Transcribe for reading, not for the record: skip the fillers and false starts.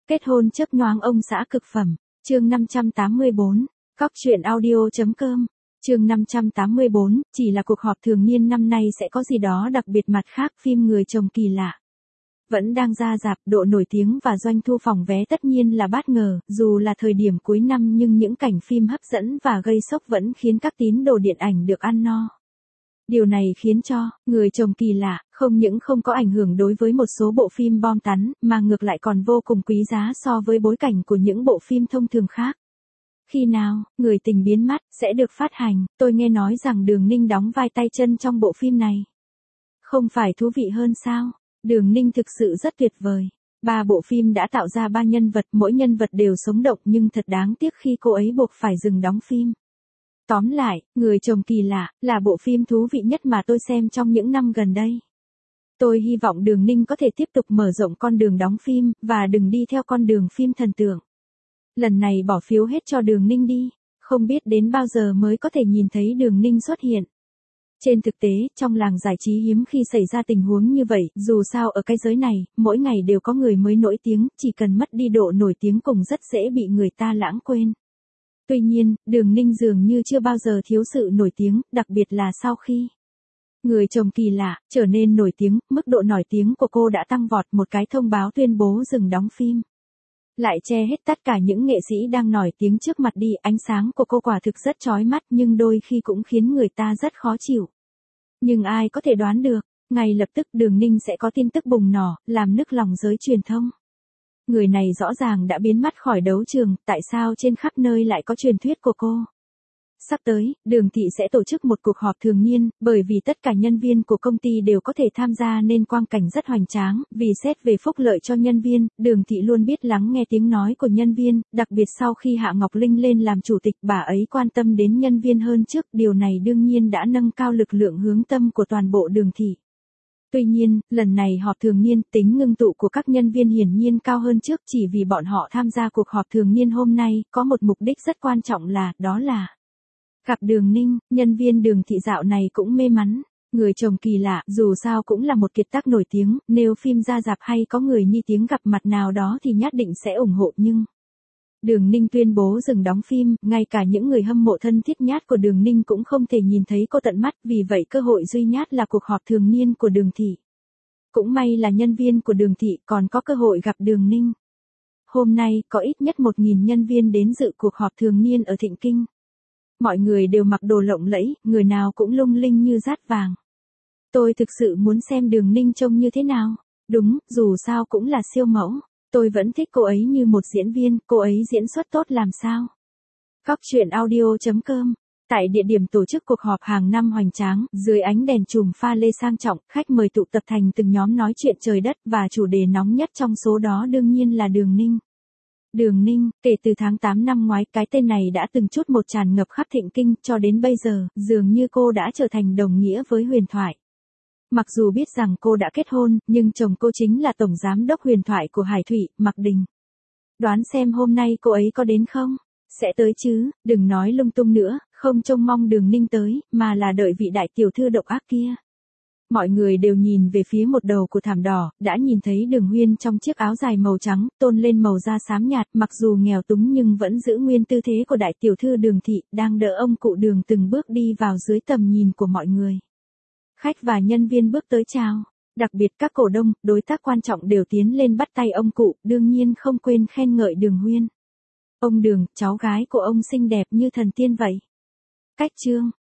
Kết hôn chớp nhoáng ông xã cực phẩm, chương 584, cóc truyện audio.com, chương 584, chỉ là cuộc họp thường niên năm nay sẽ có gì đó đặc biệt mặt khác phim Người chồng kỳ lạ. Vẫn đang ra rạp, độ nổi tiếng và doanh thu phòng vé tất nhiên là bất ngờ, dù là thời điểm cuối năm nhưng những cảnh phim hấp dẫn và gây sốc vẫn khiến các tín đồ điện ảnh được ăn no. Điều này khiến cho Người chồng kỳ lạ không những không có ảnh hưởng đối với một số bộ phim bom tấn, mà ngược lại còn vô cùng quý giá so với bối cảnh của những bộ phim thông thường khác. Khi nào Người tình biến mất sẽ được phát hành, tôi nghe nói rằng Đường Ninh đóng vai tay chân trong bộ phim này. Không phải thú vị hơn sao? Đường Ninh thực sự rất tuyệt vời. 3 bộ phim đã tạo ra 3 nhân vật, mỗi nhân vật đều sống động nhưng thật đáng tiếc khi cô ấy buộc phải dừng đóng phim. Tóm lại, Người chồng kỳ lạ là bộ phim thú vị nhất mà tôi xem trong những năm gần đây. Tôi hy vọng Đường Ninh có thể tiếp tục mở rộng con đường đóng phim, và đừng đi theo con đường phim thần tượng. Lần này bỏ phiếu hết cho Đường Ninh đi, không biết đến bao giờ mới có thể nhìn thấy Đường Ninh xuất hiện. Trên thực tế, trong làng giải trí hiếm khi xảy ra tình huống như vậy, dù sao ở cái giới này, mỗi ngày đều có người mới nổi tiếng, chỉ cần mất đi độ nổi tiếng cũng rất dễ bị người ta lãng quên. Tuy nhiên, Đường Ninh dường như chưa bao giờ thiếu sự nổi tiếng, đặc biệt là sau khi Người chồng kỳ lạ trở nên nổi tiếng, mức độ nổi tiếng của cô đã tăng vọt, một cái thông báo tuyên bố dừng đóng phim lại che hết tất cả những nghệ sĩ đang nổi tiếng trước mặt đi. Ánh sáng của cô quả thực rất chói mắt nhưng đôi khi cũng khiến người ta rất khó chịu. Nhưng ai có thể đoán được, ngay lập tức Đường Ninh sẽ có tin tức bùng nổ, làm nức lòng giới truyền thông. Người này rõ ràng đã biến mất khỏi đấu trường, tại sao trên khắp nơi lại có truyền thuyết của cô? Sắp tới, Đường thị sẽ tổ chức một cuộc họp thường niên, bởi vì tất cả nhân viên của công ty đều có thể tham gia nên quang cảnh rất hoành tráng, vì xét về phúc lợi cho nhân viên, Đường thị luôn biết lắng nghe tiếng nói của nhân viên, đặc biệt sau khi Hạ Ngọc Linh lên làm chủ tịch, bà ấy quan tâm đến nhân viên hơn trước, điều này đương nhiên đã nâng cao lực lượng hướng tâm của toàn bộ Đường thị. Tuy nhiên, lần này họp thường niên, tính ngưng tụ của các nhân viên hiển nhiên cao hơn trước, chỉ vì bọn họ tham gia cuộc họp thường niên hôm nay, có một mục đích rất quan trọng đó là gặp Đường Ninh. Nhân viên Đường thị dạo này cũng may mắn. Người chồng kỳ lạ, dù sao cũng là một kiệt tác nổi tiếng, nếu phim ra rạp hay có người nhi tiếng gặp mặt nào đó thì nhất định sẽ ủng hộ, nhưng Đường Ninh tuyên bố dừng đóng phim, ngay cả những người hâm mộ thân thiết nhất của Đường Ninh cũng không thể nhìn thấy cô tận mắt, vì vậy cơ hội duy nhất là cuộc họp thường niên của Đường thị. Cũng may là nhân viên của Đường thị còn có cơ hội gặp Đường Ninh. Hôm nay, có ít nhất 1.000 nhân viên đến dự cuộc họp thường niên ở Thịnh Kinh. Mọi người đều mặc đồ lộng lẫy, người nào cũng lung linh như dát vàng. Tôi thực sự muốn xem Đường Ninh trông như thế nào. Đúng, dù sao cũng là siêu mẫu. Tôi vẫn thích cô ấy như một diễn viên, cô ấy diễn xuất tốt làm sao. Cóc truyện audio.com. Tại địa điểm tổ chức cuộc họp hàng năm hoành tráng, dưới ánh đèn chùm pha lê sang trọng, khách mời tụ tập thành từng nhóm nói chuyện trời đất, và chủ đề nóng nhất trong số đó đương nhiên là Đường Ninh. Đường Ninh, kể từ tháng 8 năm ngoái, cái tên này đã từng chút một tràn ngập khắp Thịnh Kinh, cho đến bây giờ, dường như cô đã trở thành đồng nghĩa với huyền thoại. Mặc dù biết rằng cô đã kết hôn, nhưng chồng cô chính là tổng giám đốc huyền thoại của Hải Thụy, Mạc Đình. Đoán xem hôm nay cô ấy có đến không? Sẽ tới chứ, đừng nói lung tung nữa, không trông mong Đường Ninh tới, mà là đợi vị đại tiểu thư độc ác kia. Mọi người đều nhìn về phía một đầu của thảm đỏ, đã nhìn thấy Đường Huyên trong chiếc áo dài màu trắng, tôn lên màu da xám nhạt, mặc dù nghèo túng nhưng vẫn giữ nguyên tư thế của đại tiểu thư Đường thị, đang đỡ ông cụ Đường từng bước đi vào dưới tầm nhìn của mọi người. Khách và nhân viên bước tới chào, đặc biệt các cổ đông, đối tác quan trọng đều tiến lên bắt tay ông cụ, đương nhiên không quên khen ngợi Đường Huyên. Ông Đường, cháu gái của ông xinh đẹp như thần tiên vậy. Cách chương